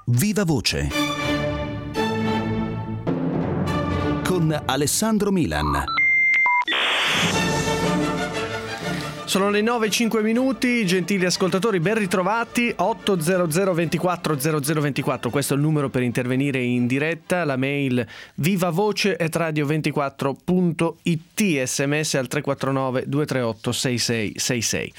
Viva Voce con Alessandro Milan. Sono le 9:05, gentili ascoltatori, ben ritrovati. 800 24 0024, questo è il numero per intervenire in diretta. La mail vivavoce@radio24.it, sms al 349 238 6666.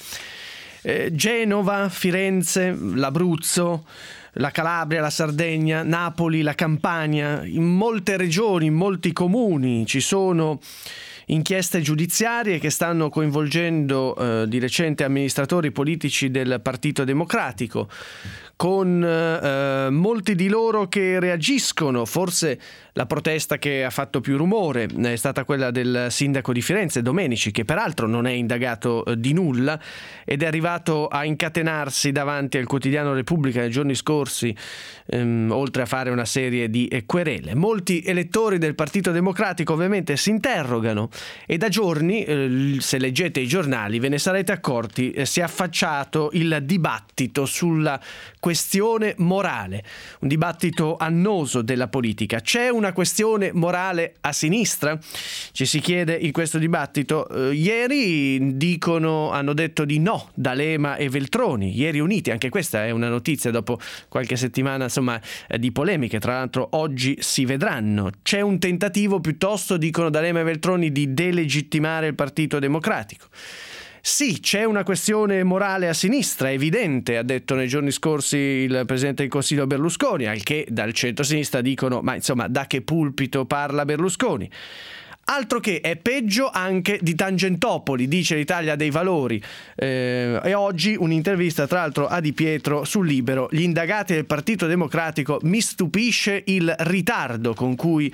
Genova, Firenze, l'Abruzzo, la Calabria, la Sardegna, Napoli, la Campania, in molte regioni, in molti comuni ci sono inchieste giudiziarie che stanno coinvolgendo di recente amministratori politici del Partito Democratico, con molti di loro che reagiscono. Forse la protesta che ha fatto più rumore è stata quella del sindaco di Firenze, Domenici, che peraltro non è indagato di nulla ed è arrivato a incatenarsi davanti al quotidiano Repubblica nei giorni scorsi, oltre a fare una serie di querele. Molti elettori del Partito Democratico ovviamente si interrogano e da giorni, se leggete i giornali ve ne sarete accorti, si è affacciato il dibattito sulla questione morale, un dibattito annoso della politica. C'è una questione morale a sinistra? Ci si chiede in questo dibattito. Ieri hanno detto di no D'Alema e Veltroni, ieri uniti. Anche questa è una notizia dopo qualche settimana di polemiche. Tra l'altro oggi si vedranno. C'è un tentativo piuttosto, dicono D'Alema e Veltroni, di delegittimare il Partito Democratico. Sì, c'è una questione morale a sinistra, evidente, ha detto nei giorni scorsi il Presidente del Consiglio Berlusconi, al che dal centro-sinistra dicono, ma insomma, da che pulpito parla Berlusconi? Altro che è peggio anche di Tangentopoli, dice l'Italia dei Valori. E oggi un'intervista tra l'altro a Di Pietro sul Libero. Gli indagati del Partito Democratico: mi stupisce il ritardo con cui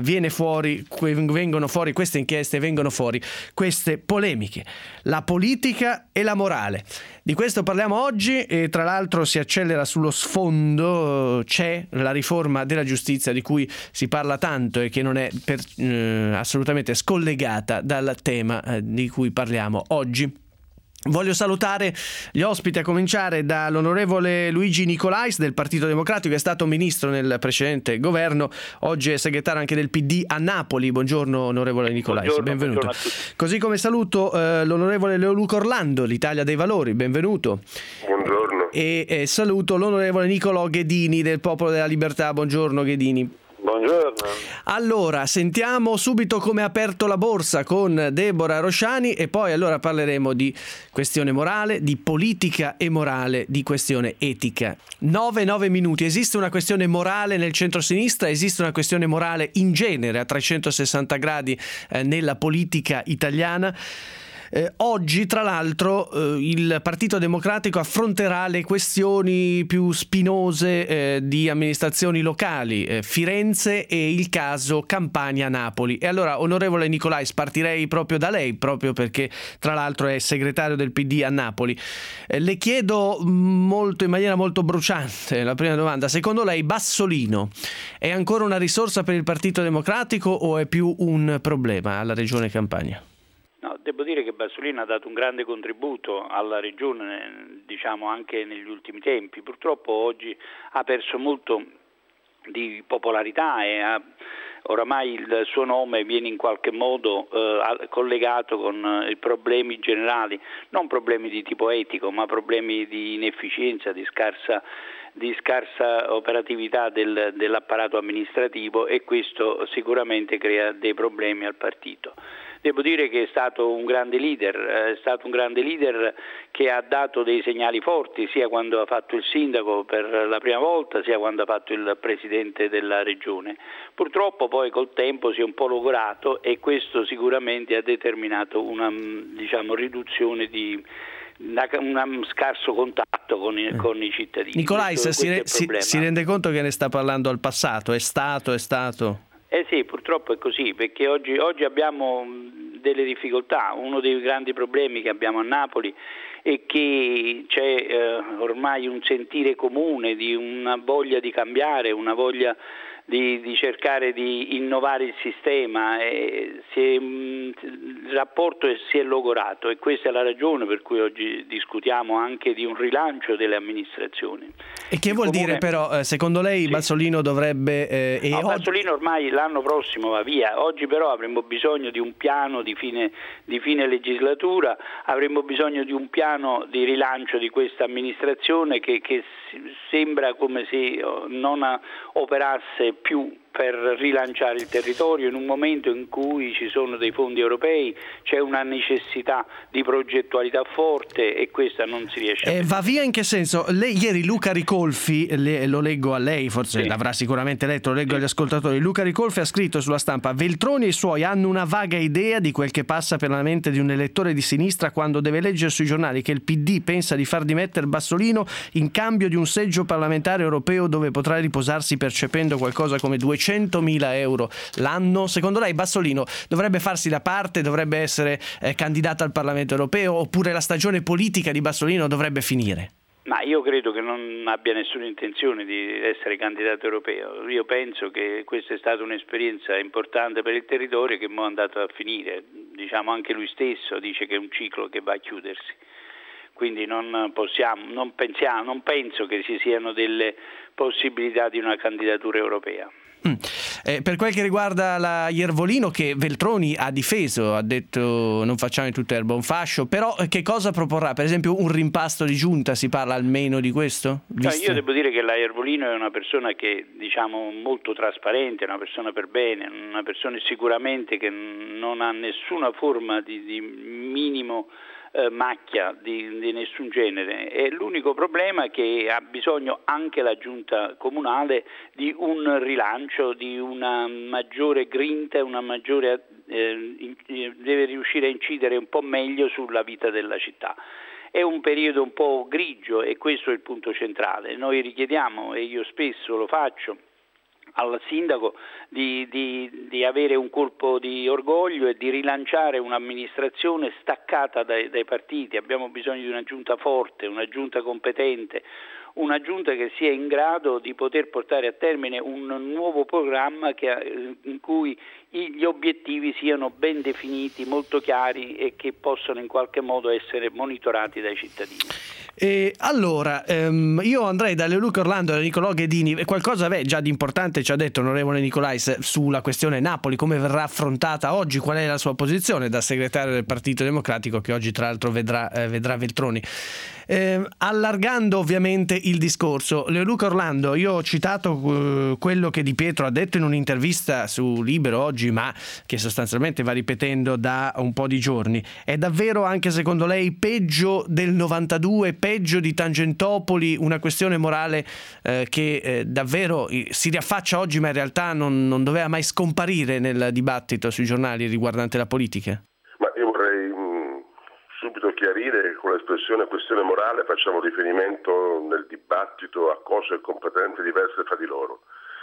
vengono fuori queste inchieste, vengono fuori queste polemiche. La politica e la morale. Di questo parliamo oggi e tra l'altro si accelera sullo sfondo. C'è la riforma della giustizia di cui si parla tanto e che non è assolutamente scollegata dal tema di cui parliamo oggi. Voglio salutare gli ospiti, a cominciare dall'onorevole Luigi Nicolais del Partito Democratico, che è stato ministro nel precedente governo, oggi è segretario anche del PD a Napoli. Buongiorno onorevole Nicolais, benvenuto. Così come saluto l'onorevole Leoluca Orlando, l'Italia dei Valori, benvenuto. Buongiorno. E saluto l'onorevole Nicolò Ghedini del Popolo della Libertà. Buongiorno Ghedini. Buongiorno. Allora, sentiamo subito come ha aperto la borsa con Deborah Rosciani e poi allora parleremo di questione morale, di politica e morale, di questione etica. 9 minuti. Esiste una questione morale nel centro-sinistra? Esiste una questione morale in genere a 360 gradi nella politica italiana? Oggi, tra l'altro, il Partito Democratico affronterà le questioni più spinose di amministrazioni locali, Firenze e il caso Campania-Napoli. E allora, onorevole Nicolais, partirei proprio da lei, proprio perché tra l'altro è segretario del PD a Napoli. Le chiedo in maniera molto bruciante la prima domanda: secondo lei Bassolino è ancora una risorsa per il Partito Democratico o è più un problema alla Regione Campania? No, devo dire che Bassolino ha dato un grande contributo alla regione, diciamo anche negli ultimi tempi. Purtroppo oggi ha perso molto di popolarità e oramai il suo nome viene in qualche modo collegato con i problemi generali, non problemi di tipo etico, ma problemi di inefficienza, di scarsa operatività dell'apparato amministrativo, e questo sicuramente crea dei problemi al partito. Devo dire che è stato un grande leader, che ha dato dei segnali forti, sia quando ha fatto il sindaco per la prima volta, sia quando ha fatto il presidente della regione. Purtroppo poi col tempo si è un po' logorato e questo sicuramente ha determinato una riduzione di un scarso contatto con i cittadini. Nicolais, si rende conto che ne sta parlando al passato? È stato? Sì, purtroppo è così, perché oggi abbiamo delle difficoltà. Uno dei grandi problemi che abbiamo a Napoli e che c'è ormai un sentire comune di una voglia di cambiare, una voglia di cercare di innovare il sistema, il rapporto si è logorato, e questa è la ragione per cui oggi discutiamo anche di un rilancio delle amministrazioni. E che vuol dire però, secondo lei, sì, Bassolino dovrebbe... Bassolino ormai l'anno prossimo va via, oggi però avremmo bisogno di un piano di fine legislatura, avremmo bisogno di un piano di rilancio di questa amministrazione che sembra come se non operasse più per rilanciare il territorio in un momento in cui ci sono dei fondi europei, c'è una necessità di progettualità forte e questa non si riesce a vedere. Va via in che senso? Lei ieri, Luca Ricolfi, lo leggo a lei, forse sì, l'avrà sicuramente letto, lo leggo agli ascoltatori. Luca Ricolfi ha scritto sulla Stampa: Veltroni e i suoi hanno una vaga idea di quel che passa per la mente di un elettore di sinistra quando deve leggere sui giornali che il PD pensa di far dimettere Bassolino in cambio di un seggio parlamentare europeo dove potrà riposarsi percependo qualcosa come 200.000 euro l'anno. Secondo lei Bassolino dovrebbe farsi da parte, dovrebbe essere candidato al Parlamento europeo, oppure la stagione politica di Bassolino dovrebbe finire? Ma io credo che non abbia nessuna intenzione di essere candidato europeo. Io penso che questa è stata un'esperienza importante per il territorio che mo è andato a finire. Diciamo, anche lui stesso dice che è un ciclo che va a chiudersi. Quindi non penso che ci siano delle possibilità di una candidatura europea. Per quel che riguarda la Iervolino, che Veltroni ha difeso, ha detto non facciamo di tutta erba un fascio, però che cosa proporrà? Per esempio un rimpasto di giunta, si parla almeno di questo? Io devo dire che la Iervolino è una persona che, diciamo, molto trasparente, una persona per bene, una persona sicuramente che non ha nessuna forma di minimo macchia di nessun genere. E l'unico problema è che ha bisogno anche la giunta comunale di un rilancio, di una maggiore grinta, una maggiore deve riuscire a incidere un po' meglio sulla vita della città. È un periodo un po' grigio e questo è il punto centrale. Noi richiediamo, e io spesso lo faccio, al sindaco di avere un colpo di orgoglio e di rilanciare un'amministrazione staccata dai partiti. Abbiamo bisogno di una giunta forte, una giunta competente, una giunta che sia in grado di poter portare a termine un nuovo programma in cui gli obiettivi siano ben definiti, molto chiari e che possano in qualche modo essere monitorati dai cittadini. Allora, io andrei da Leoluca Orlando e da Nicolò Ghedini. Qualcosa già di importante ci ha detto onorevole Nicolais sulla questione Napoli, come verrà affrontata oggi, qual è la sua posizione da segretario del Partito Democratico, che oggi tra l'altro vedrà Veltroni. Allargando ovviamente il discorso, Leoluca Orlando, io ho citato quello che Di Pietro ha detto in un'intervista su Libero oggi, ma che sostanzialmente va ripetendo da un po' di giorni. È davvero, anche secondo lei, peggio del 92, peggio di Tangentopoli, una questione morale che davvero si riaffaccia oggi, ma in realtà non doveva mai scomparire nel dibattito sui giornali riguardante la politica? Ma io vorrei subito chiarire che con l'espressione questione morale facciamo riferimento nel dibattito a cose completamente diverse fra di loro.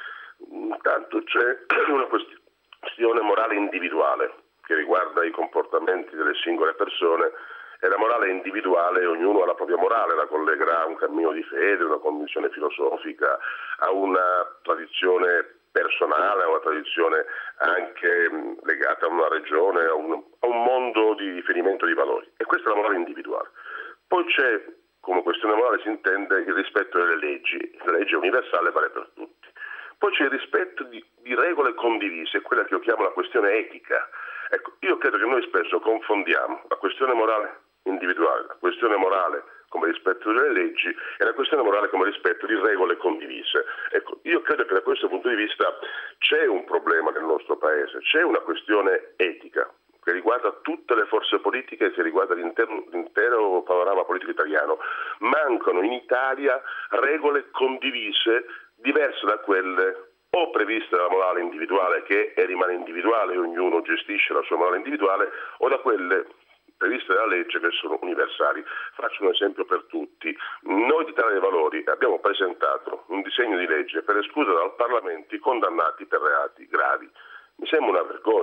Intanto c'è una questione morale individuale che riguarda i comportamenti delle singole persone, e la morale individuale, ognuno ha la propria morale, la collegherà a un cammino di fede, una convinzione filosofica, a una tradizione personale, a una tradizione anche legata a una regione, a un mondo di riferimento di valori. E questa è la morale individuale. Poi c'è, come questione morale si intende il rispetto delle leggi. La legge universale vale per tutti. Poi c'è il rispetto di regole condivise, quella che io chiamo la questione etica. Ecco, io credo che noi spesso confondiamo la questione morale individuale, la questione morale come rispetto delle leggi e la questione morale come rispetto di regole condivise. Ecco, io credo che da questo punto di vista c'è un problema nel nostro Paese, c'è una questione etica che riguarda tutte le forze politiche, che riguarda l'intero panorama politico italiano. Mancano in Italia regole condivise diverse da quelle o previste dalla morale individuale, che rimane individuale e ognuno gestisce la sua morale individuale, o da quelle previste dalla legge che sono universali. Faccio un esempio per tutti. Noi di Italia dei Valori abbiamo presentato un disegno di legge per escludere dal Parlamento i condannati per reati gravi. Mi sembra una vergogna.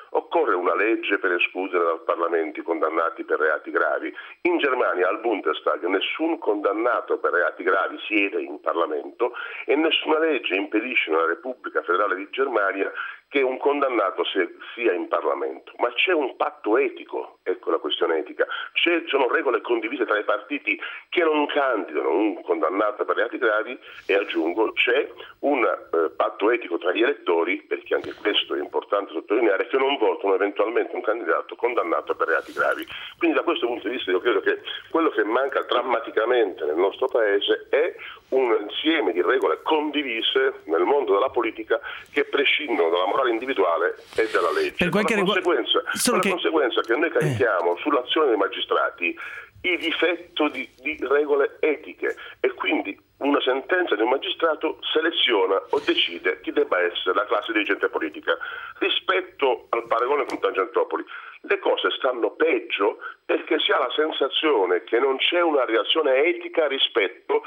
Occorre una legge per escludere dal Parlamento i condannati per reati gravi. In Germania al Bundestag nessun condannato per reati gravi siede in Parlamento e nessuna legge impedisce nella Repubblica Federale di Germania che un condannato sia in Parlamento. Ma c'è un patto etico, ecco la questione etica, sono regole condivise tra i partiti che non candidano un condannato per reati gravi e aggiungo c'è un patto etico tra gli elettori, perché anche questo è importante sottolineare, che non votano eventualmente un candidato condannato per reati gravi. Quindi da questo punto di vista io credo che quello che manca drammaticamente nel nostro Paese è un insieme di regole condivise nel mondo della politica che prescindono dalla morale individuale e dalla legge. Con la conseguenza che noi carichiamo sull'azione dei magistrati il difetto di regole etiche e quindi una sentenza di un magistrato seleziona o decide chi debba essere la classe dirigente politica. Rispetto al paragone con Tangentopoli, le cose stanno peggio perché si ha la sensazione che non c'è una reazione etica rispetto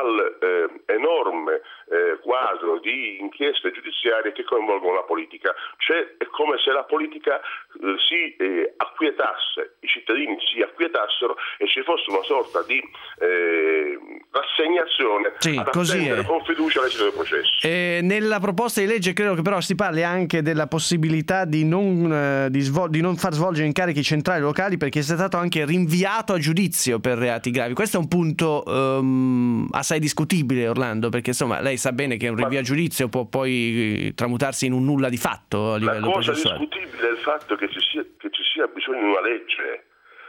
all'enorme quadro di inchieste giudiziarie che coinvolgono la politica. È come se la politica si acquietasse, i cittadini si acquietassero e ci fosse una sorta di rassegnazione ad attendere con fiducia l'esito del processo. Nella proposta di legge credo che però si parli anche della possibilità di non far svolgere incarichi centrali e locali perché è stato anche rinviato a giudizio per reati gravi. Questo è un punto assai discutibile, Orlando, perché insomma lei sa bene che un rinvio a giudizio può poi tramutarsi in un nulla di fatto a livello processuale. La cosa discutibile è il fatto che ci sia bisogno di una legge.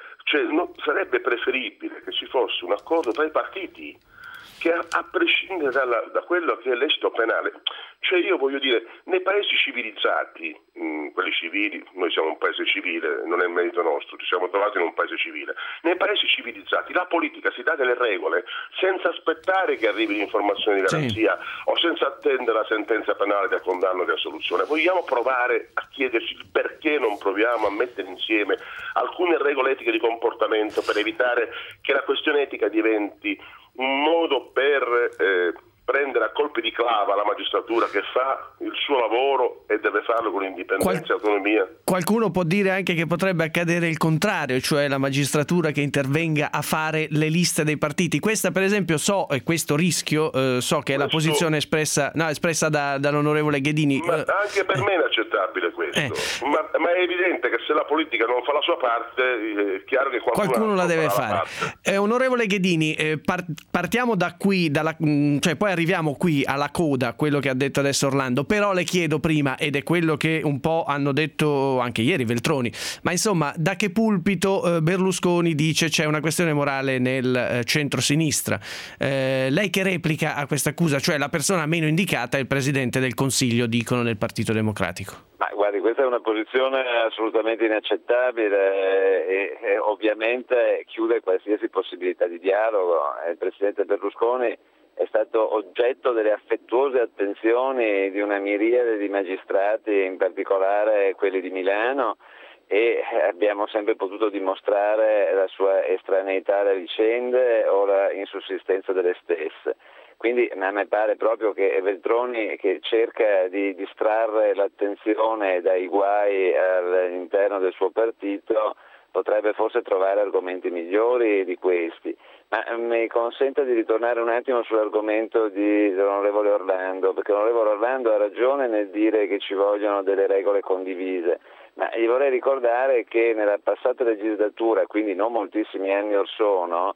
Sarebbe preferibile che ci fosse un accordo tra i partiti che a prescindere da quello che è l'esito penale, io voglio dire, nei paesi civilizzati, quelli civili, noi siamo un paese civile, non è merito nostro, ci siamo trovati in un paese civile, nei paesi civilizzati la politica si dà delle regole senza aspettare che arrivi l'informazione di garanzia o senza attendere la sentenza penale del condanno di assoluzione. Vogliamo provare a chiederci perché non proviamo a mettere insieme alcune regole etiche di comportamento per evitare che la questione etica diventi un modo per prendere a colpi di clava la magistratura che fa il suo lavoro e deve farlo con indipendenza e autonomia. Qualcuno può dire anche che potrebbe accadere il contrario, cioè la magistratura che intervenga a fare le liste dei partiti. Questa per esempio e questo rischio che è la posizione espressa dall'onorevole Ghedini. Ma anche per me è inaccettabile questo, ma è evidente che se la politica non fa la sua parte è chiaro che qualcuno la deve fare. Onorevole Ghedini, partiamo da qui, poi arriviamo qui alla coda, quello che ha detto adesso Orlando, però le chiedo prima, ed è quello che un po' hanno detto anche ieri Veltroni, ma insomma da che pulpito Berlusconi dice c'è una questione morale nel centro-sinistra? Lei che replica a questa accusa, cioè la persona meno indicata è il Presidente del Consiglio, dicono nel Partito Democratico. Ma guardi, questa è una posizione assolutamente inaccettabile e ovviamente chiude qualsiasi possibilità di dialogo. Il Presidente Berlusconi è stato oggetto delle affettuose attenzioni di una miriade di magistrati, in particolare quelli di Milano, e abbiamo sempre potuto dimostrare la sua estraneità alle vicende o la insussistenza delle stesse. Quindi a me pare proprio che Veltroni, che cerca di distrarre l'attenzione dai guai all'interno del suo partito, potrebbe forse trovare argomenti migliori di questi. Ma mi consenta di ritornare un attimo sull'argomento dell'onorevole Orlando, perché l'onorevole Orlando ha ragione nel dire che ci vogliono delle regole condivise, ma gli vorrei ricordare che nella passata legislatura, quindi non moltissimi anni or sono,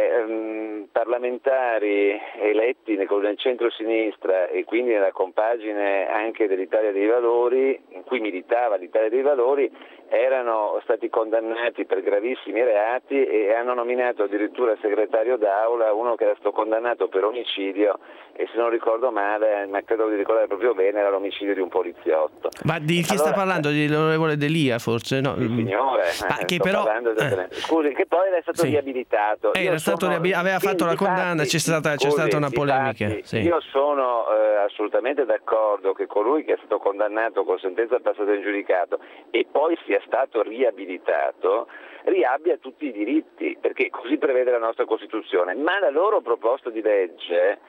parlamentari eletti nel centro-sinistra e quindi nella compagine anche dell'Italia dei Valori, in cui militava l'Italia dei Valori, erano stati condannati per gravissimi reati e hanno nominato addirittura segretario d'aula uno che era stato condannato per omicidio e, se non ricordo male, ma credo di ricordare proprio bene, era l'omicidio di un poliziotto. Ma di chi sta parlando? Dell'onorevole Delia forse? No. Il signore, che però scusi, che poi era stato riabilitato. Aveva fatto la condanna, c'è stata una polemica. Io sono assolutamente d'accordo che colui che è stato condannato con sentenza passata in giudicato e poi sia stato riabilitato riabbia tutti i diritti, perché così prevede la nostra Costituzione, ma la loro proposta di legge, così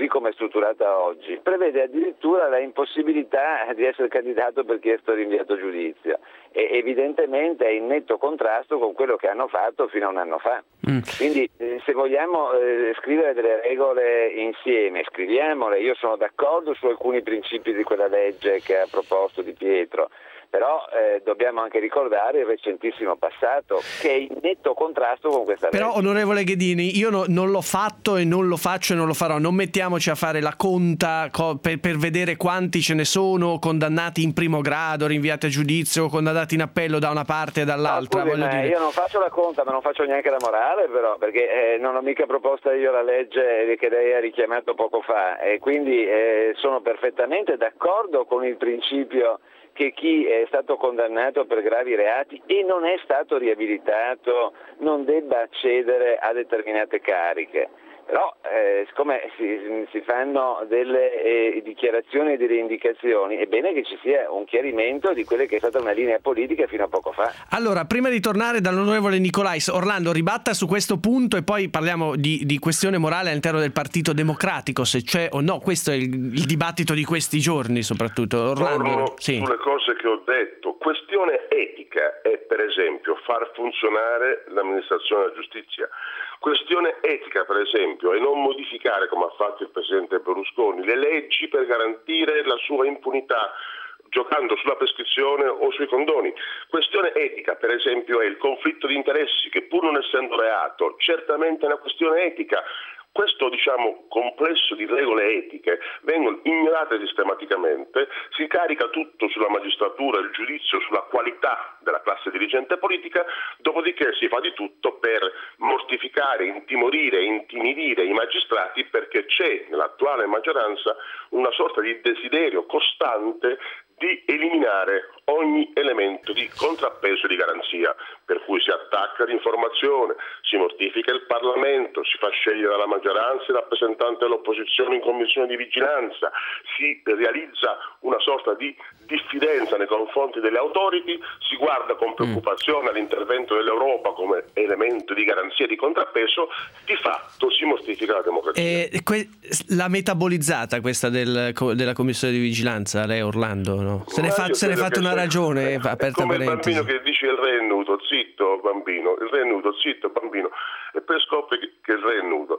così come è strutturata oggi, prevede addirittura la impossibilità di essere candidato per chi è stato rinviato a giudizio, e evidentemente è in netto contrasto con quello che hanno fatto fino a un anno fa. Quindi se vogliamo scrivere delle regole insieme, scriviamole. Io sono d'accordo su alcuni principi di quella legge che ha proposto Di Pietro, però dobbiamo anche ricordare il recentissimo passato, che è in netto contrasto con questa legge. Però, onorevole Ghedini, io non l'ho fatto e non lo faccio e non lo farò. Non mettiamoci a fare la conta per vedere quanti ce ne sono condannati in primo grado, rinviati a giudizio, condannati in appello da una parte e dall'altra. No, scusi, io non faccio la conta, ma non faccio neanche la morale, però, perché non ho mica proposta io la legge che lei ha richiamato poco fa, e quindi sono perfettamente d'accordo con il principio che chi è stato condannato per gravi reati e non è stato riabilitato non debba accedere a determinate cariche. Però siccome si fanno delle dichiarazioni e delle indicazioni, è bene che ci sia un chiarimento di quella che è stata una linea politica fino a poco fa. Allora, prima di tornare dall'onorevole Nicolais, Orlando ribatta su questo punto e poi parliamo di questione morale all'interno del Partito Democratico, se c'è o no. Questo è il dibattito di questi giorni soprattutto. Orlando, sì. Sulle cose che ho detto, questione etica è per esempio far funzionare l'amministrazione della giustizia. Questione etica, per esempio, è non modificare, come ha fatto il presidente Berlusconi, le leggi per garantire la sua impunità, giocando sulla prescrizione o sui condoni. Questione etica, per esempio, è il conflitto di interessi, che pur non essendo reato, certamente è una questione etica. Questo, complesso di regole etiche vengono ignorate sistematicamente, si carica tutto sulla magistratura, il giudizio sulla qualità della classe dirigente politica, dopodiché si fa di tutto per mortificare, intimorire, intimidire i magistrati, perché c'è nell'attuale maggioranza una sorta di desiderio costante di eliminare ogni elemento di contrappeso e di garanzia, per cui si attacca l'informazione, si mortifica il Parlamento, si fa scegliere dalla maggioranza il rappresentante dell'opposizione in commissione di vigilanza, si realizza una sorta di diffidenza nei confronti delle autority, si guarda con preoccupazione all'intervento dell'Europa come elemento di garanzia e di contrappeso, di fatto si mortifica la democrazia. La metabolizzata questa della commissione di vigilanza, lei Orlando? No? Se ne è fatta una ragione, aperta come parentesi. Il bambino che dice il re è nudo, zitto bambino, il re è nudo, zitto bambino, e poi scopre che il re è nudo.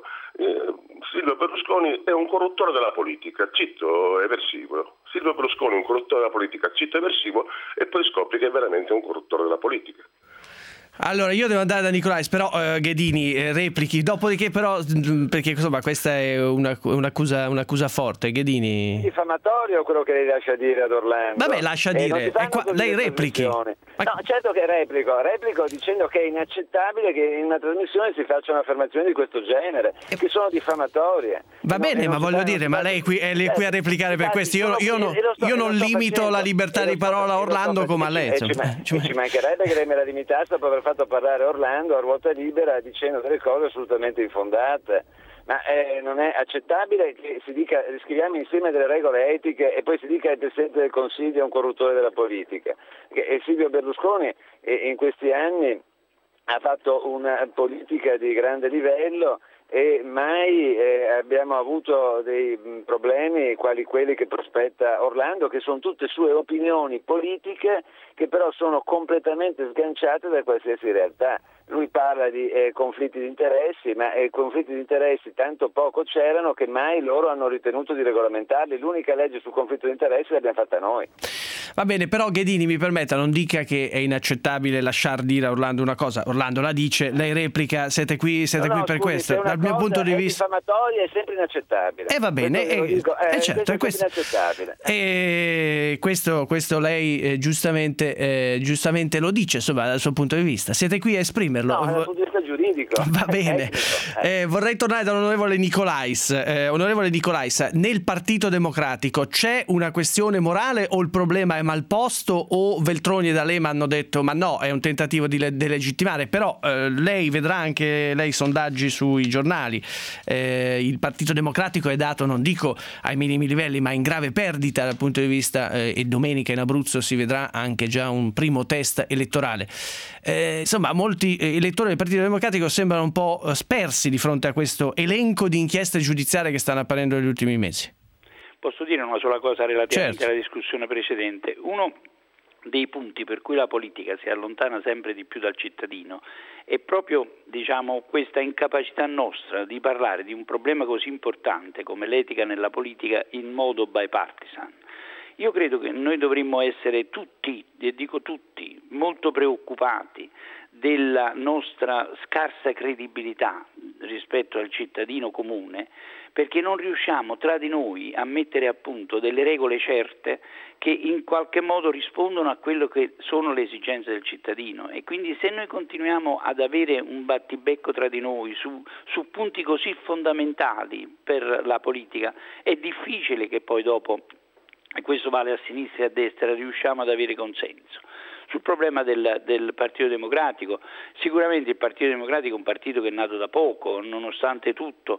Silvio Berlusconi è un corruttore della politica, zitto eversivo. Silvio Berlusconi è un corruttore della politica, zitto eversivo, e poi scopri che è veramente un corruttore della politica. Allora, io devo andare da Nicolais, però Ghedini replichi, dopodiché però, perché insomma questa è un'accusa forte. Ghedini. Diffamatorio quello che lei lascia dire ad Orlando. Vabbè, lascia dire, lei replichi. No, certo che replico dicendo che è inaccettabile che in una trasmissione si facciano affermazioni di questo genere, che sono diffamatorie. Va bene, ma voglio dire, ma lei è qui a replicare per questo. Io non limito la libertà di parola a Orlando come a lei. Ci mancherebbe che lei me la limitasse dopo aver fatto parlare Orlando a ruota libera dicendo delle cose assolutamente infondate. Ma non è accettabile che si dica scriviamo insieme delle regole etiche e poi si dica che il Presidente del Consiglio è un corruttore della politica. E Silvio Berlusconi in questi anni ha fatto una politica di grande livello e mai abbiamo avuto dei problemi quali quelli che prospetta Orlando, che sono tutte sue opinioni politiche che però sono completamente sganciate da qualsiasi realtà. Lui parla di conflitti di interessi, ma conflitti di interessi tanto poco c'erano che mai loro hanno ritenuto di regolamentarli. L'unica legge sul conflitto di interessi l'abbiamo fatta noi. Va bene, però Ghedini mi permetta, non dica che è inaccettabile lasciar dire a Orlando una cosa. Orlando la dice, lei replica, siete qui per questo. Dal mio punto di vista diffamatoria è sempre inaccettabile. Va bene, certo, è questo. Inaccettabile. E questo lei giustamente lo dice, insomma, dal suo punto di vista. Siete qui a esprimerlo. No, dal punto di vista giuridico. Va bene. Vorrei tornare dall'onorevole Nicolais. Onorevole Nicolais, nel Partito Democratico c'è una questione morale o il problema è mal posto, o Veltroni e D'Alema hanno detto ma no, è un tentativo di delegittimare? Però lei vedrà anche lei sondaggi sui giornali. Il Partito Democratico è dato, non dico ai minimi livelli, ma in grave perdita dal punto di vista, e domenica in Abruzzo si vedrà anche già un primo test elettorale. Insomma, molti elettori del Partito Democratico sembrano un po' spersi di fronte a questo elenco di inchieste giudiziarie che stanno apparendo negli ultimi mesi. Posso dire una sola cosa relativamente certo. alla discussione precedente? Uno dei punti per cui la politica si allontana sempre di più dal cittadino è proprio, questa incapacità nostra di parlare di un problema così importante come l'etica nella politica in modo bipartisan. Io credo che noi dovremmo essere tutti, e dico tutti, molto preoccupati della nostra scarsa credibilità rispetto al cittadino comune, perché non riusciamo tra di noi a mettere a punto delle regole certe che in qualche modo rispondono a quello che sono le esigenze del cittadino, e quindi se noi continuiamo ad avere un battibecco tra di noi su punti così fondamentali per la politica, è difficile che poi dopo, e questo vale a sinistra e a destra, riusciamo ad avere consenso. Sul problema del Partito Democratico, sicuramente il Partito Democratico è un partito che è nato da poco, nonostante tutto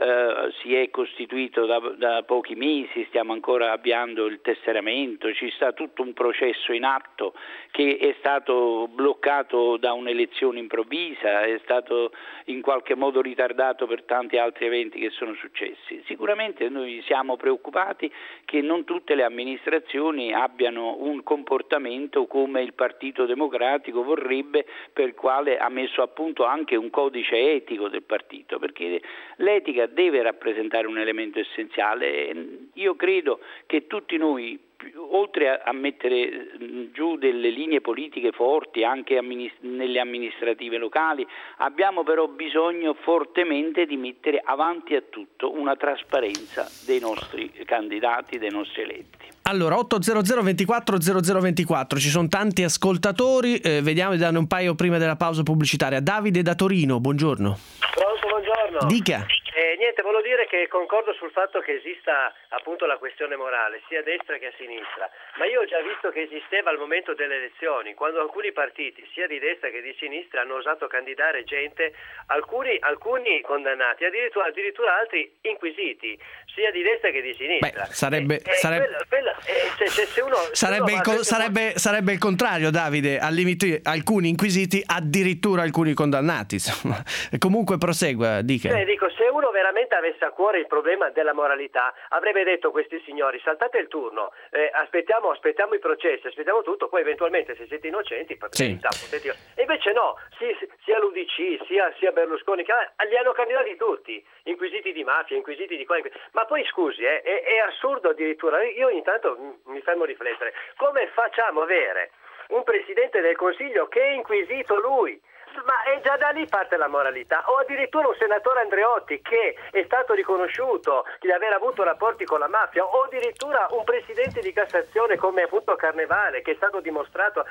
si è costituito da pochi mesi, stiamo ancora avviando il tesseramento, ci sta tutto un processo in atto che è stato bloccato da un'elezione improvvisa, è stato in qualche modo ritardato per tanti altri eventi che sono successi. Sicuramente noi siamo preoccupati che non tutte le amministrazioni abbiano un comportamento come il Partito Democratico vorrebbe, per il quale ha messo a punto anche un codice etico del partito, perché l'etica deve rappresentare un elemento essenziale. Io credo che tutti noi, oltre a mettere giù delle linee politiche forti anche nelle amministrative locali, abbiamo però bisogno fortemente di mettere avanti a tutto una trasparenza dei nostri candidati, dei nostri eletti. Allora, 800 24 0024, ci sono tanti ascoltatori, vediamo di darne un paio prima della pausa pubblicitaria. Davide da Torino, buongiorno. Pronto, buongiorno. Dica. Niente, volevo dire che concordo sul fatto che esista appunto la questione morale, sia a destra che a sinistra, ma io ho già visto che esisteva al momento delle elezioni, quando alcuni partiti, sia di destra che di sinistra, hanno osato candidare gente, alcuni condannati, addirittura altri inquisiti, sia di destra che di sinistra. Beh, sarebbe il contrario, Davide, al limite alcuni inquisiti, addirittura alcuni condannati. Insomma. Comunque prosegua, dica. Dico, se uno veramente avesse a cuore il problema della moralità, avrebbe detto: questi signori, saltate il turno, aspettiamo i processi, aspettiamo tutto, poi eventualmente se siete innocenti, sì. E invece no, sia l'UDC sia Berlusconi, che li hanno candidati tutti, inquisiti di mafia, inquisiti di qua, ma poi scusi, è assurdo addirittura. Io intanto mi fermo a riflettere, come facciamo a avere un Presidente del Consiglio che è inquisito lui? Ma è già da lì parte la moralità. O addirittura un senatore Andreotti che è stato riconosciuto di aver avuto rapporti con la mafia, o addirittura un presidente di Cassazione come appunto Carnevale, che è stato dimostrato.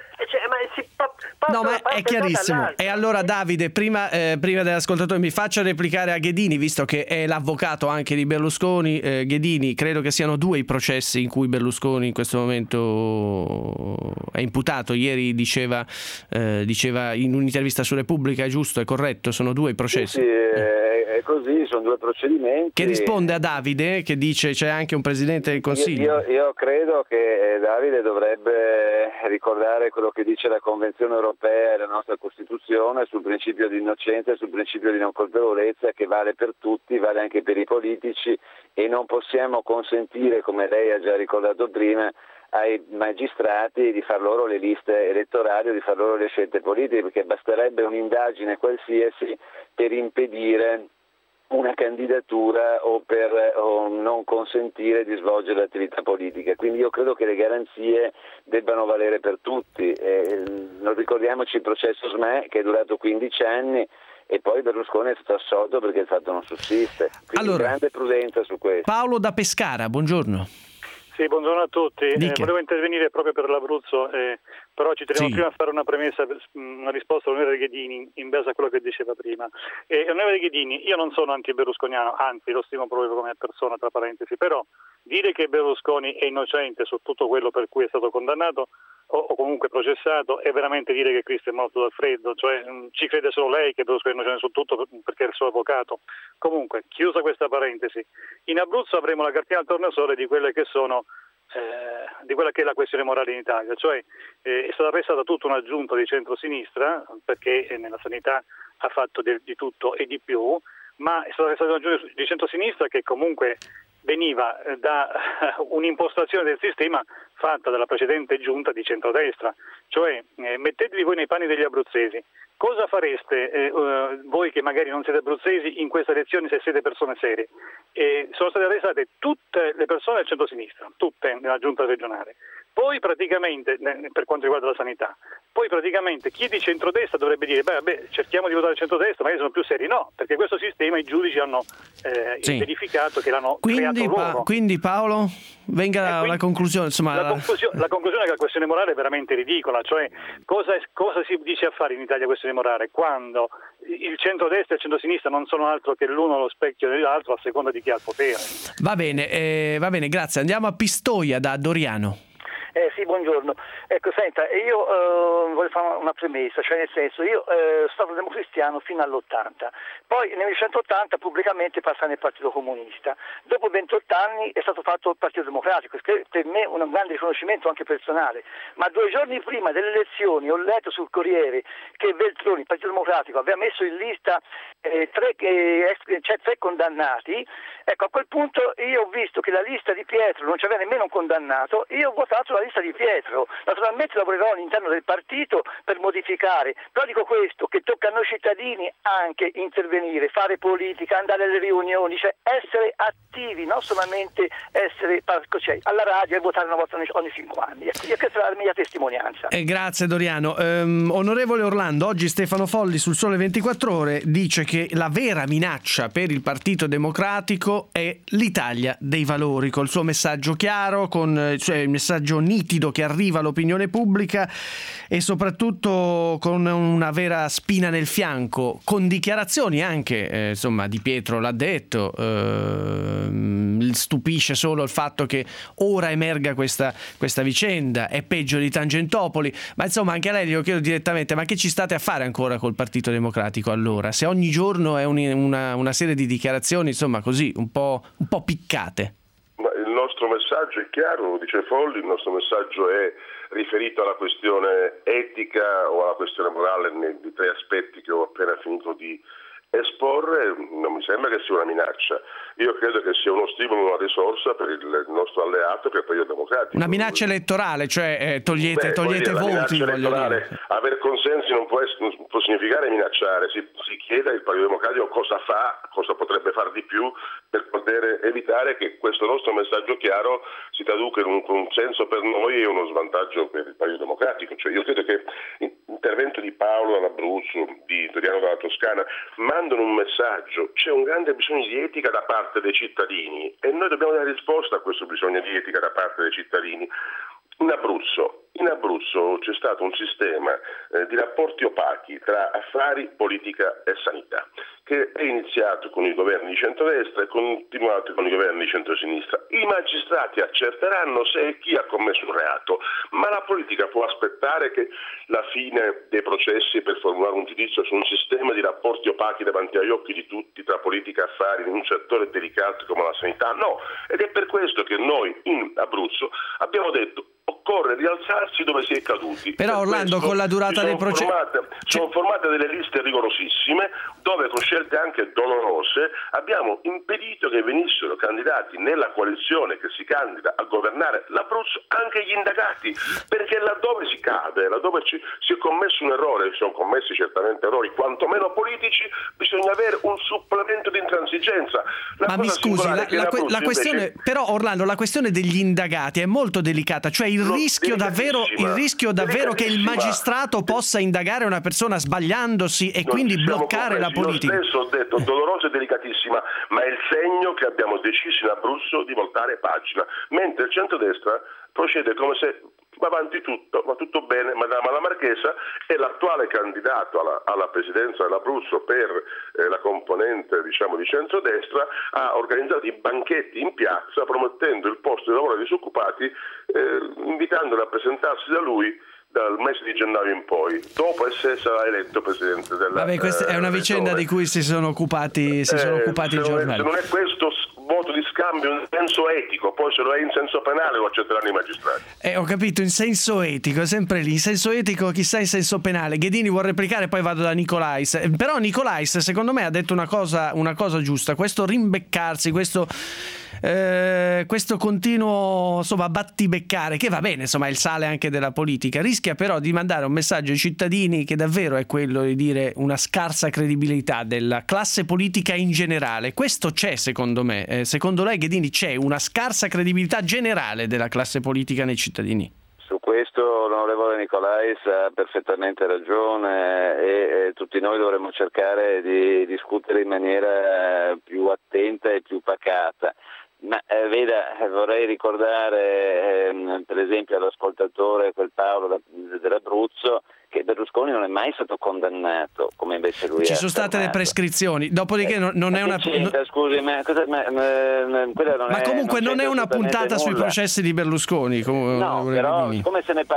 Ma è chiarissimo. E allora, Davide, prima dell'ascoltatore mi faccia replicare a Ghedini, visto che è l'avvocato anche di Berlusconi. Ghedini, credo che siano 2 i processi in cui Berlusconi in questo momento è imputato. Ieri diceva in un'intervista su Repubblica, è giusto, è corretto, sono 2 i processi. Sì, è così, sono 2 procedimenti. Che risponde a Davide, che dice c'è anche un Presidente del Consiglio. Io credo che Davide dovrebbe ricordare quello che dice la Convenzione Europea e la nostra Costituzione sul principio di innocenza e sul principio di non colpevolezza, che vale per tutti, vale anche per i politici, e non possiamo consentire, come lei ha già ricordato prima, ai magistrati di far loro le liste elettorali o di far loro le scelte politiche, perché basterebbe un'indagine qualsiasi per impedire una candidatura o non consentire di svolgere l'attività politica. Quindi io credo che le garanzie debbano valere per tutti. Non ricordiamoci il processo SME, che è durato 15 anni, e poi Berlusconi è stato assolto perché il fatto non sussiste. Quindi allora, grande prudenza su questo. Paolo da Pescara, buongiorno. Sì, buongiorno a tutti. Volevo intervenire proprio per l'Abruzzo, però ci tenevo prima a fare una premessa, una risposta all'onorevole Ghedini in base a quello che diceva prima. Onorevole Ghedini, io non sono anti-berlusconiano, anzi lo stimo proprio come persona, tra parentesi, però dire che Berlusconi è innocente su tutto quello per cui è stato condannato o comunque processato è veramente dire che Cristo è morto dal freddo, cioè ci crede solo lei che Berlusconi è innocente su tutto perché è il suo avvocato. Comunque, chiusa questa parentesi, in Abruzzo avremo la cartina al tornasole di quelle che sono di quella che è la questione morale in Italia, cioè è stata arrestata tutta una giunta di centrosinistra, perché nella sanità ha fatto di tutto e di più, ma è stata arrestata una giunta di centrosinistra che comunque veniva da un'impostazione del sistema fatta dalla precedente giunta di centrodestra, cioè mettetevi voi nei panni degli abruzzesi. Cosa fareste voi che magari non siete abruzzesi in queste elezioni se siete persone serie? Sono state arrestate tutte le persone del centro-sinistra, tutte nella giunta regionale. Poi praticamente, per quanto riguarda la sanità, poi praticamente chi di centrodestra dovrebbe dire cerchiamo di votare centrodestra, magari sono più seri. No, perché questo sistema i giudici hanno verificato che l'hanno creato loro. Quindi Paolo, venga la conclusione. Insomma, la conclusione è che la questione morale è veramente ridicola, cioè cosa si dice a fare in Italia questione morale quando il centrodestra e il centrosinistra non sono altro che l'uno lo specchio dell'altro a seconda di chi ha il potere. Va bene, grazie. Andiamo a Pistoia da Doriano. Sì, buongiorno. Ecco, senta, io voglio fare una premessa, cioè nel senso, io sono stato democristiano fino all'80, poi nel 1980 pubblicamente passa nel Partito Comunista, dopo 28 anni è stato fatto il Partito Democratico, che per me è un grande riconoscimento anche personale, ma 2 giorni prima delle elezioni ho letto sul Corriere che Veltroni, il Partito Democratico, aveva messo in lista 3 condannati. Ecco, a quel punto io ho visto che la lista di Pietro non c'aveva nemmeno un condannato, io ho votato la lista di Pietro. Naturalmente lavorerò all'interno del partito per modificare, però dico questo, che tocca a noi cittadini anche intervenire, fare politica, andare alle riunioni, cioè essere attivi, non solamente essere alla radio e votare una volta ogni 5 anni. Ecco, questa è la mia testimonianza. Grazie Doriano. Onorevole Orlando, oggi Stefano Folli sul Sole 24 Ore dice che la vera minaccia per il Partito Democratico è l'Italia dei valori, col suo messaggio chiaro, cioè il messaggio nitido che arriva all'opinione pubblica e soprattutto con una vera spina nel fianco, con dichiarazioni anche, Di Pietro l'ha detto, stupisce solo il fatto che ora emerga questa vicenda, è peggio di Tangentopoli, ma insomma anche a lei glielo chiedo direttamente, ma che ci state a fare ancora col Partito Democratico allora? Se ogni giorno è una serie di dichiarazioni, insomma così, un po' piccate. Ma il nostro messaggio è chiaro, lo dice Folli, il nostro messaggio è riferito alla questione etica o alla questione morale nei 3 aspetti che ho appena finito di esporre. Non mi sembra che sia una minaccia, io credo che sia uno stimolo, una risorsa per il nostro alleato che è il Partito Democratico. Una minaccia elettorale, cioè togliete voti, voglio dire. Aver consensi non può significare minacciare, si chiede al Partito Democratico cosa potrebbe fare di più per poter evitare che questo nostro messaggio chiaro si traduca in un consenso per noi e uno svantaggio per il Partito Democratico. Cioè, io credo che l'intervento di Paolo dall'Abruzzo, di Doriano dalla Toscana, mandano un messaggio, c'è un grande bisogno di etica da parte dei cittadini e noi dobbiamo dare risposta a questo bisogno di etica da parte dei cittadini. In Abruzzo c'è stato un sistema di rapporti opachi tra affari, politica e sanità, che è iniziato con i governi di centrodestra e continuato con i governi di centrosinistra. I magistrati accerteranno se e chi ha commesso un reato, ma la politica può aspettare che la fine dei processi per formulare un giudizio su un sistema di rapporti opachi davanti agli occhi di tutti tra politica e affari in un settore delicato come la sanità? No, ed è per questo che noi in Abruzzo abbiamo detto occorre rialzarsi dove si è caduti. Però Orlando, con la durata dei processi sono formate delle liste rigorosissime dove con scelte anche dolorose abbiamo impedito che venissero candidati nella coalizione che si candida a governare l'Abruzzo anche gli indagati, perché laddove si cade, laddove si è commesso un errore, si sono commessi certamente errori quantomeno politici, bisogna avere un supplemento di intransigenza. Ma mi scusi, la questione invece... però Orlando, la questione degli indagati è molto delicata, cioè il rischio davvero che il magistrato possa indagare una persona sbagliandosi e quindi bloccare la politica. Io stesso ho detto dolorosa e delicatissima, ma è il segno che abbiamo deciso in Abruzzo di voltare pagina, mentre il centrodestra procede come se va avanti tutto, va tutto bene, Madama la Marchesa è l'attuale candidato alla presidenza dell'Abruzzo per la componente di centrodestra, ha organizzato i banchetti in piazza promettendo il posto di lavoro ai disoccupati, invitandoli a presentarsi da lui dal mese di gennaio in poi, dopo essere stato eletto presidente della... Vabbè, questa è una vicenda di cui si sono occupati i giornali. Se non è questo voto di scambio nel senso etico, poi se lo è in senso penale lo accetteranno i magistrati. Ho capito, in senso etico, è sempre lì, in senso etico, chissà in senso penale. Ghedini vuol replicare, poi vado da Nicolais. Però Nicolais secondo me ha detto una cosa giusta, questo rimbeccarsi, questo continuo battibeccare, che va bene, insomma è il sale anche della politica, rischia però di mandare un messaggio ai cittadini che davvero è quello di dire una scarsa credibilità della classe politica in generale. Questo c'è secondo me, secondo lei Ghedini c'è una scarsa credibilità generale della classe politica nei cittadini? Su questo l'onorevole Nicolais ha perfettamente ragione e tutti noi dovremmo cercare di discutere in maniera più attenta e più pacata. Ma veda, vorrei ricordare per esempio all'ascoltatore quel Paolo dell'Abruzzo che Berlusconi non è mai stato condannato, come invece lui ci sono state le prescrizioni, dopodiché non è una scusi, ma comunque non è una puntata sui processi di Berlusconi, no, però come se ne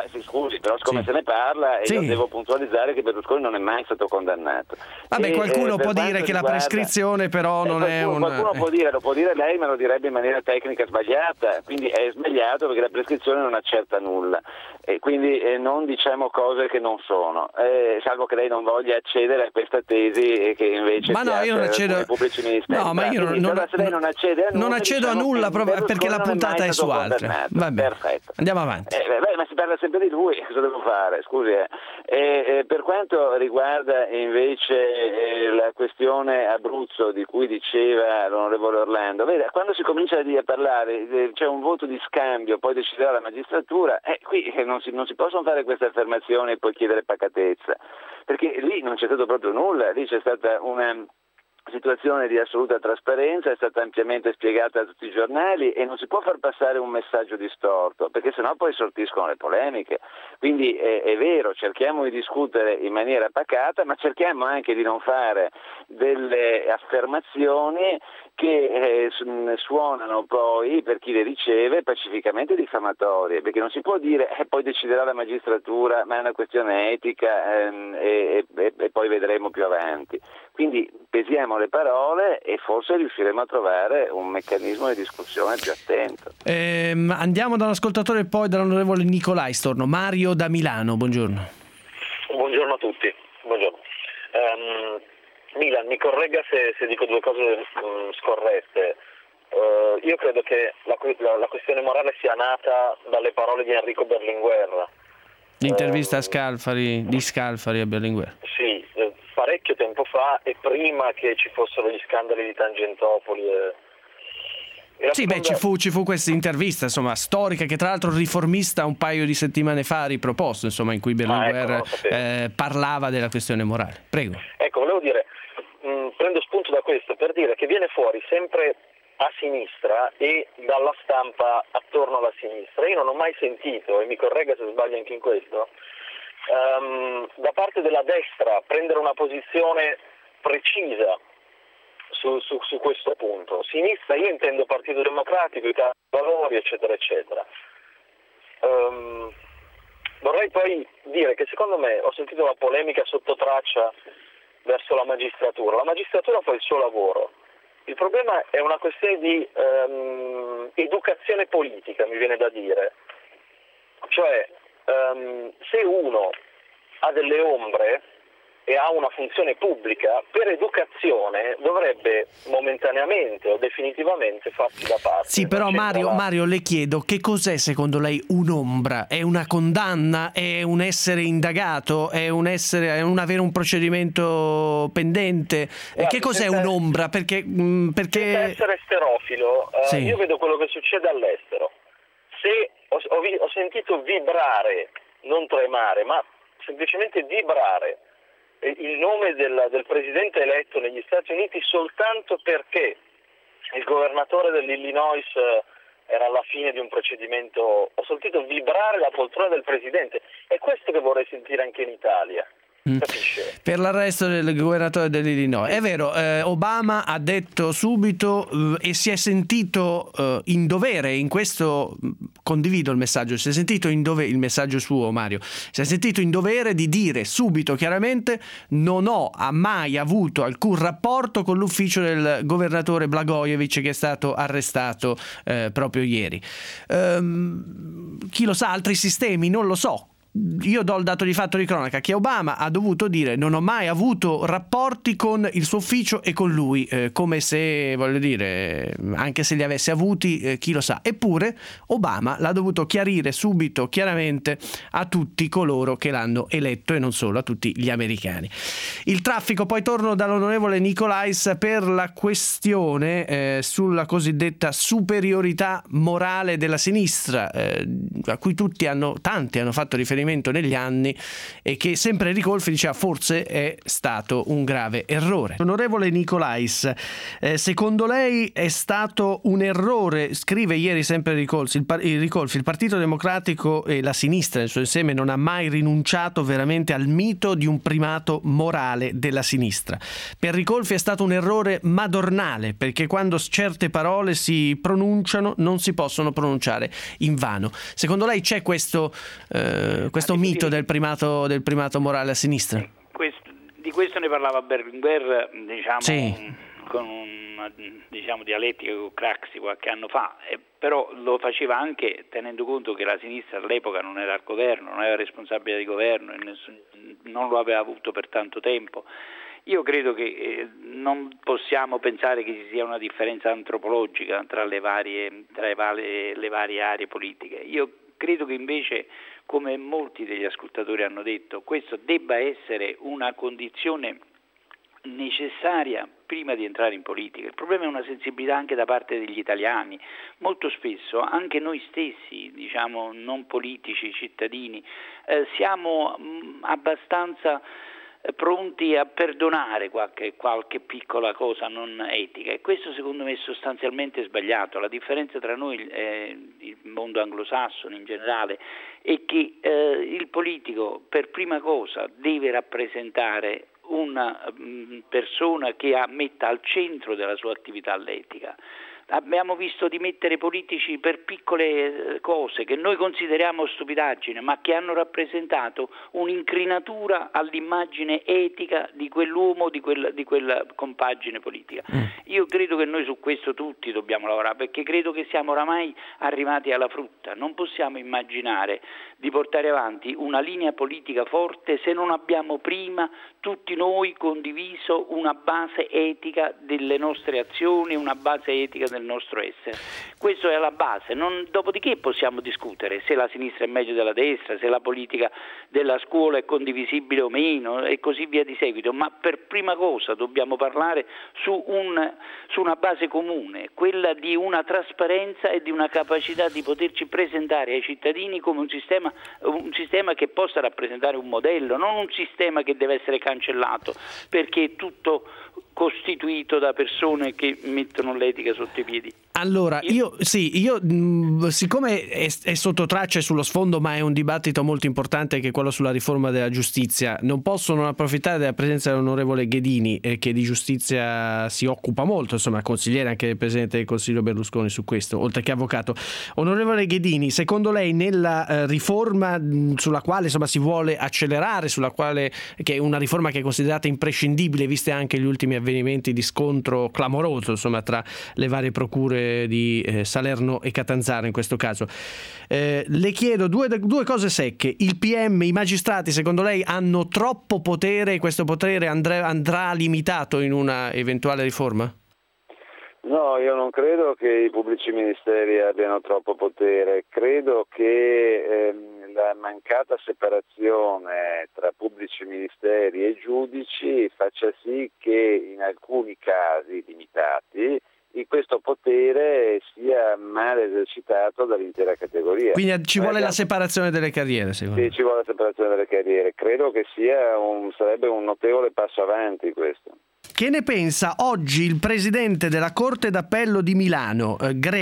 parla e io devo puntualizzare che Berlusconi non è mai stato condannato. Vabbè, qualcuno può dire che la prescrizione però non è qualcuno lo può dire lei, ma lo direbbe in maniera tecnica sbagliata, quindi è sbagliato perché la prescrizione non accerta nulla e quindi non diciamo cose che non sono, salvo che lei non voglia accedere a questa tesi che invece io non accedo, pubblici ministeri. No, ma io non accedo a nulla proprio perché la puntata è su altre. Vabbè, perfetto. Andiamo avanti. Ma si parla sempre di lui, cosa devo fare? Scusi. Per quanto riguarda invece la questione Abruzzo di cui diceva l'onorevole Orlando, vede, quando si comincia a parlare c'è un voto di scambio, poi deciderà la magistratura, qui non si possono fare queste affermazioni e poi chiedere pacatezza, perché lì non c'è stato proprio nulla, lì c'è stata una situazione di assoluta trasparenza, è stata ampiamente spiegata da tutti i giornali e non si può far passare un messaggio distorto, perché sennò poi sortiscono le polemiche. Quindi è vero, cerchiamo di discutere in maniera pacata, ma cerchiamo anche di non fare delle affermazioni che suonano poi, per chi le riceve, pacificamente diffamatorie, perché non si può dire poi deciderà la magistratura, ma è una questione etica e poi vedremo più avanti. Quindi pesiamo le parole e forse riusciremo a trovare un meccanismo di discussione più attento. Andiamo dall'ascoltatore e poi dall'onorevole Nicolais. Torno. Mario da Milano, buongiorno. Buongiorno a tutti. Buongiorno. Milan, mi corregga se dico due cose scorrette. Io credo che la questione morale sia nata dalle parole di Enrico Berlinguer. L'intervista di Scalfari a Berlinguer. Sì, parecchio tempo fa e prima che ci fossero gli scandali di Tangentopoli. Ci fu questa intervista, insomma, storica, che tra l'altro il Riformista un paio di settimane fa ha riproposto, insomma, in cui Berlinguer parlava della questione morale. Prego. Ecco, volevo dire, prendo spunto da questo per dire che viene fuori sempre a sinistra e dalla stampa attorno alla sinistra. Io non ho mai sentito, e mi corregga se sbaglio anche in questo, da parte della destra prendere una posizione precisa su questo punto. Sinistra, io intendo Partito Democratico, Italia dei Valori, eccetera, eccetera. Vorrei poi dire che secondo me ho sentito la polemica sotto traccia verso la magistratura. La magistratura fa il suo lavoro. Il problema è una questione di educazione politica, mi viene da dire. Cioè, se uno ha delle ombre e ha una funzione pubblica, per educazione dovrebbe momentaneamente o definitivamente farsi da parte. Sì, però Mario, le chiedo, che cos'è secondo lei un'ombra? È una condanna? È un essere indagato? È un avere un procedimento pendente? Che cos'è un'ombra? Perché senza essere sterofilo, sì. Io vedo quello che succede all'estero. Se ho sentito vibrare, non tremare, ma semplicemente vibrare il nome del presidente eletto negli Stati Uniti soltanto perché il governatore dell'Illinois era alla fine di un procedimento. Ho sentito vibrare la poltrona del presidente. È questo che vorrei sentire anche in Italia. per l'arresto del governatore dell'Illinois. È vero, Obama ha detto subito e si è sentito in dovere, in questo condivido il messaggio, si è sentito in dovere, il messaggio suo, Mario, si è sentito in dovere di dire subito chiaramente: non ho mai avuto alcun rapporto con l'ufficio del governatore Blagojevich che è stato arrestato proprio ieri. Chi lo sa, altri sistemi non lo so. Io do il dato di fatto di cronaca che Obama ha dovuto dire: non ho mai avuto rapporti con il suo ufficio e con lui, come se, voglio dire, anche se li avesse avuti, chi lo sa. Eppure Obama l'ha dovuto chiarire subito, chiaramente, a tutti coloro che l'hanno eletto e non solo, a tutti gli americani. Il traffico, poi torno dall'onorevole Nicolais per la questione sulla cosiddetta superiorità morale della sinistra, a cui tanti hanno fatto riferimento negli anni e che sempre Ricolfi diceva forse è stato un grave errore. Onorevole Nicolais, secondo lei è stato un errore, scrive ieri sempre Ricolfi, il Partito Democratico e la sinistra nel suo insieme non ha mai rinunciato veramente al mito di un primato morale della sinistra. Per Ricolfi è stato un errore madornale, perché quando certe parole si pronunciano non si possono pronunciare invano. Secondo lei c'è questo mito del primato morale a sinistra? Di questo ne parlava Berlinguer, sì, con una dialettica con Craxi qualche anno fa, però lo faceva anche tenendo conto che la sinistra all'epoca non era al governo, non era responsabile di governo e non lo aveva avuto per tanto tempo. Io credo che non possiamo pensare che ci sia una differenza antropologica tra le varie aree politiche. Io credo che invece, come molti degli ascoltatori hanno detto, questo debba essere una condizione necessaria prima di entrare in politica. Il problema è una sensibilità anche da parte degli italiani. Molto spesso anche noi stessi, non politici, cittadini, siamo abbastanza pronti a perdonare qualche piccola cosa non etica, e questo secondo me è sostanzialmente sbagliato. La differenza tra noi e il mondo anglosassone in generale è che il politico per prima cosa deve rappresentare una persona che metta al centro della sua attività l'etica. Abbiamo visto di mettere politici per piccole cose che noi consideriamo stupidaggine, ma che hanno rappresentato un'incrinatura all'immagine etica di quell'uomo, di quella compagine politica. Io credo che noi su questo tutti dobbiamo lavorare, perché credo che siamo oramai arrivati alla frutta. Non possiamo immaginare di portare avanti una linea politica forte se non abbiamo prima tutti noi condiviso una base etica delle nostre azioni, una base etica del nostro essere. Questo è la base. Dopodiché possiamo discutere se la sinistra è meglio della destra, se la politica della scuola è condivisibile o meno e così via di seguito, ma per prima cosa dobbiamo parlare su una base comune, quella di una trasparenza e di una capacità di poterci presentare ai cittadini come un sistema che possa rappresentare un modello, non un sistema che deve essere cancellato perché è tutto costituito da persone che mettono l'etica sotto i piedi. Allora, io siccome è sotto traccia e sullo sfondo, ma è un dibattito molto importante che è quello sulla riforma della giustizia, non posso non approfittare della presenza dell'onorevole Ghedini, che di giustizia si occupa molto, insomma, consigliere anche del Presidente del Consiglio Berlusconi su questo, oltre che avvocato. Onorevole Ghedini, secondo lei nella riforma sulla quale insomma si vuole accelerare, che è una riforma che è considerata imprescindibile, viste anche gli ultimi avvenimenti di scontro clamoroso, insomma, tra le varie procure di Salerno e Catanzaro in questo caso, le chiedo due cose secche. Il PM, i magistrati secondo lei hanno troppo potere e questo potere andrà limitato in una eventuale riforma? No, io non credo che i pubblici ministeri abbiano troppo potere, credo che la mancata separazione tra pubblici ministeri e giudici faccia sì che in alcuni casi limitati questo potere sia mal esercitato dall'intera categoria. Quindi ci vuole la separazione delle carriere, secondo me? Sì, ci vuole la separazione delle carriere. Credo che sarebbe un notevole passo avanti questo. che ne pensa oggi il presidente della Corte d'Appello di Milano,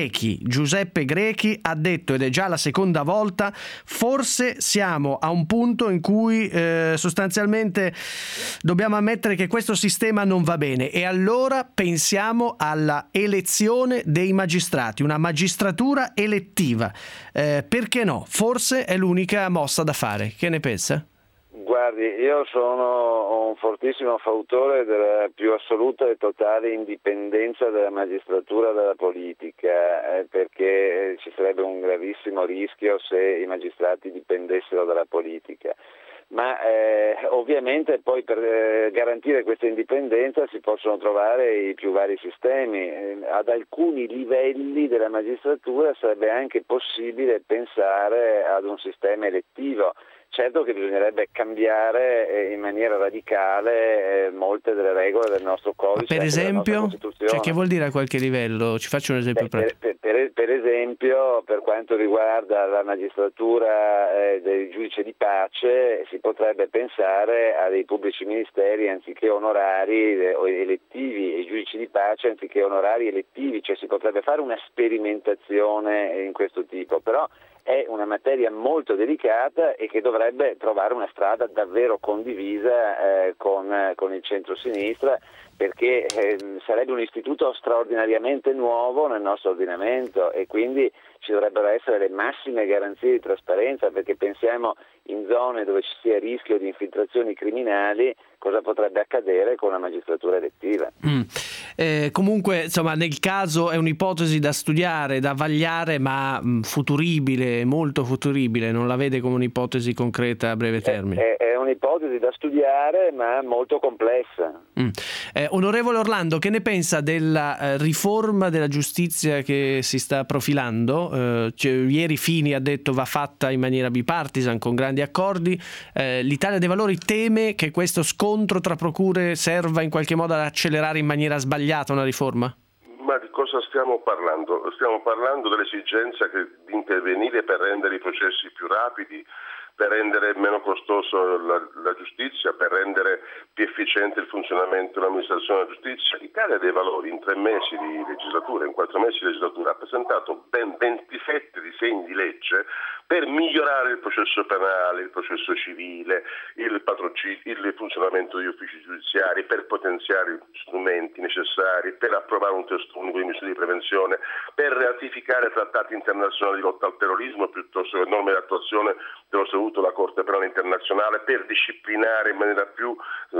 Giuseppe Grechi, ha detto, ed è già la seconda volta, forse siamo a un punto in cui sostanzialmente dobbiamo ammettere che questo sistema non va bene e allora pensiamo alla elezione dei magistrati, una magistratura elettiva. Perché no? Forse è l'unica mossa da fare. Che ne pensa? Guardi, io sono un fortissimo fautore della più assoluta e totale indipendenza della magistratura dalla politica, perché ci sarebbe un gravissimo rischio se i magistrati dipendessero dalla politica. Ma ovviamente poi per garantire questa indipendenza si possono trovare i più vari sistemi. Ad alcuni livelli della magistratura sarebbe anche possibile pensare ad un sistema elettivo. Certo che bisognerebbe cambiare in maniera radicale molte delle regole del nostro codice. Per esempio? Cioè, che vuol dire a qualche livello? Ci faccio un esempio pratico. Per esempio, per quanto riguarda la magistratura del giudice di pace, si potrebbe pensare a dei pubblici ministeri anziché onorari o elettivi e i giudici di pace anziché onorari elettivi, cioè si potrebbe fare una sperimentazione in questo tipo, però è una materia molto delicata e che dovrebbe trovare una strada davvero condivisa con il centro-sinistra, perché sarebbe un istituto straordinariamente nuovo nel nostro ordinamento e quindi ci dovrebbero essere le massime garanzie di trasparenza, perché pensiamo in zone dove ci sia rischio di infiltrazioni criminali, cosa potrebbe accadere con la magistratura elettiva. Comunque, insomma, nel caso è un'ipotesi da studiare, da vagliare, ma futuribile, molto futuribile, non la vede come un'ipotesi concreta a breve termine? È un'ipotesi da studiare, ma molto complessa. Onorevole Orlando, che ne pensa della riforma della giustizia che si sta profilando? Ieri Fini ha detto va fatta in maniera bipartisan, con grandi accordi. L'Italia dei Valori teme che questo scontro tra procure serva in qualche modo ad accelerare in maniera sbagliata una riforma? Ma di cosa stiamo parlando? Stiamo parlando dell'esigenza di intervenire per rendere i processi più rapidi, per rendere meno costoso la giustizia, per rendere più efficiente il funzionamento dell'amministrazione della giustizia. L'Italia dei Valori in 3 mesi di legislatura, in 4 mesi di legislatura, ha presentato ben 27 disegni di legge per migliorare il processo penale, il processo civile, il funzionamento degli uffici giudiziari, per potenziare gli strumenti necessari, per approvare un testo unico di misure di prevenzione, per ratificare trattati internazionali di lotta al terrorismo piuttosto che norme di attuazione dello Statuto della Corte Penale Internazionale, per disciplinare in maniera più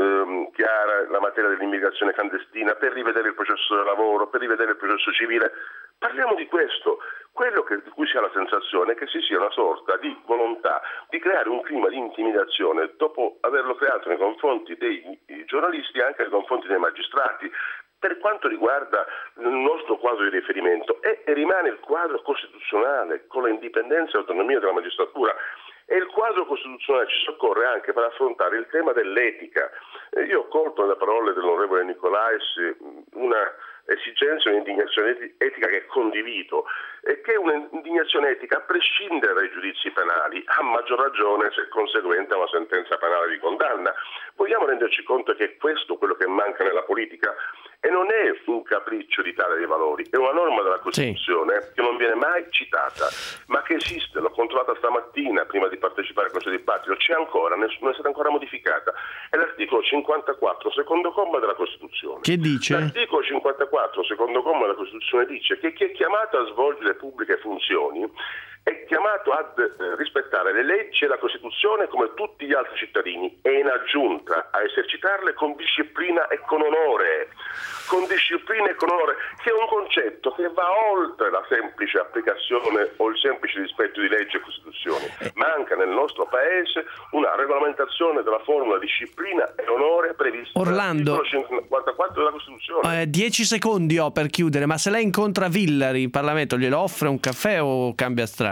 chiara la materia dell'immigrazione clandestina, per rivedere il processo del lavoro, per rivedere il processo civile. Parliamo di questo. Quello di cui si ha la sensazione è che ci sia una sorta di volontà di creare un clima di intimidazione dopo averlo creato nei confronti dei giornalisti e anche nei confronti dei magistrati. Per quanto riguarda il nostro quadro di riferimento, rimane il quadro costituzionale con l'indipendenza e l'autonomia della magistratura. E il quadro costituzionale ci soccorre anche per affrontare il tema dell'etica. Io ho colto nelle parole dell'onorevole Nicolais una esigenza, un'indignazione etica che condivido, e che è un'indignazione etica a prescindere dai giudizi penali, a maggior ragione se conseguente a una sentenza penale di condanna. Vogliamo renderci conto che questo è quello che manca nella politica e non è un capriccio di Italia dei Valori, è una norma della Costituzione che non viene mai citata, ma che esiste. L'ho controllata stamattina prima di partecipare a questo dibattito, c'è ancora, non è stata ancora modificata. È l'articolo 54, secondo comma della Costituzione. Che dice? L'articolo 54, secondo comma della Costituzione dice che chi è chiamato a svolgere pubbliche funzioni è chiamato a rispettare le leggi e la Costituzione come tutti gli altri cittadini e in aggiunta a esercitarle con disciplina e con onore. Con disciplina e con onore, che è un concetto che va oltre la semplice applicazione o il semplice rispetto di leggi e Costituzioni. Manca nel nostro Paese una regolamentazione della formula disciplina e onore prevista Orlando, nell'articolo 54 della Costituzione. 10 secondi ho per chiudere, ma se lei incontra Villari in Parlamento glielo offre un caffè o cambia strada?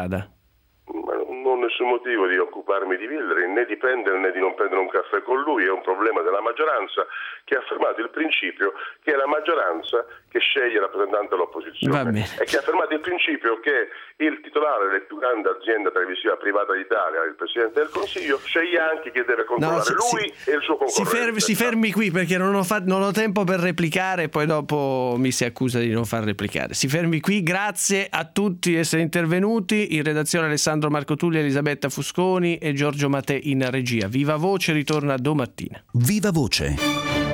Non ho nessun motivo di occuparmi di Villari, né di prendere né di non prendere un caffè con lui. È un problema della maggioranza che ha affermato il principio che è la maggioranza che sceglie il rappresentante dell'opposizione e che ha affermato il principio che il titolare della più grande azienda televisiva privata d'Italia, il Presidente del Consiglio, sceglie anche chi deve controllare lui e il suo concorrente. Si fermi qui, perché non ho tempo per replicare, poi dopo mi si accusa di non far replicare. Si fermi qui, grazie a tutti di essere intervenuti. In redazione Alessandro Marco Tulli, Elisabetta Fusconi e Giorgio Mattei in regia. Viva Voce ritorna domattina. Viva Voce.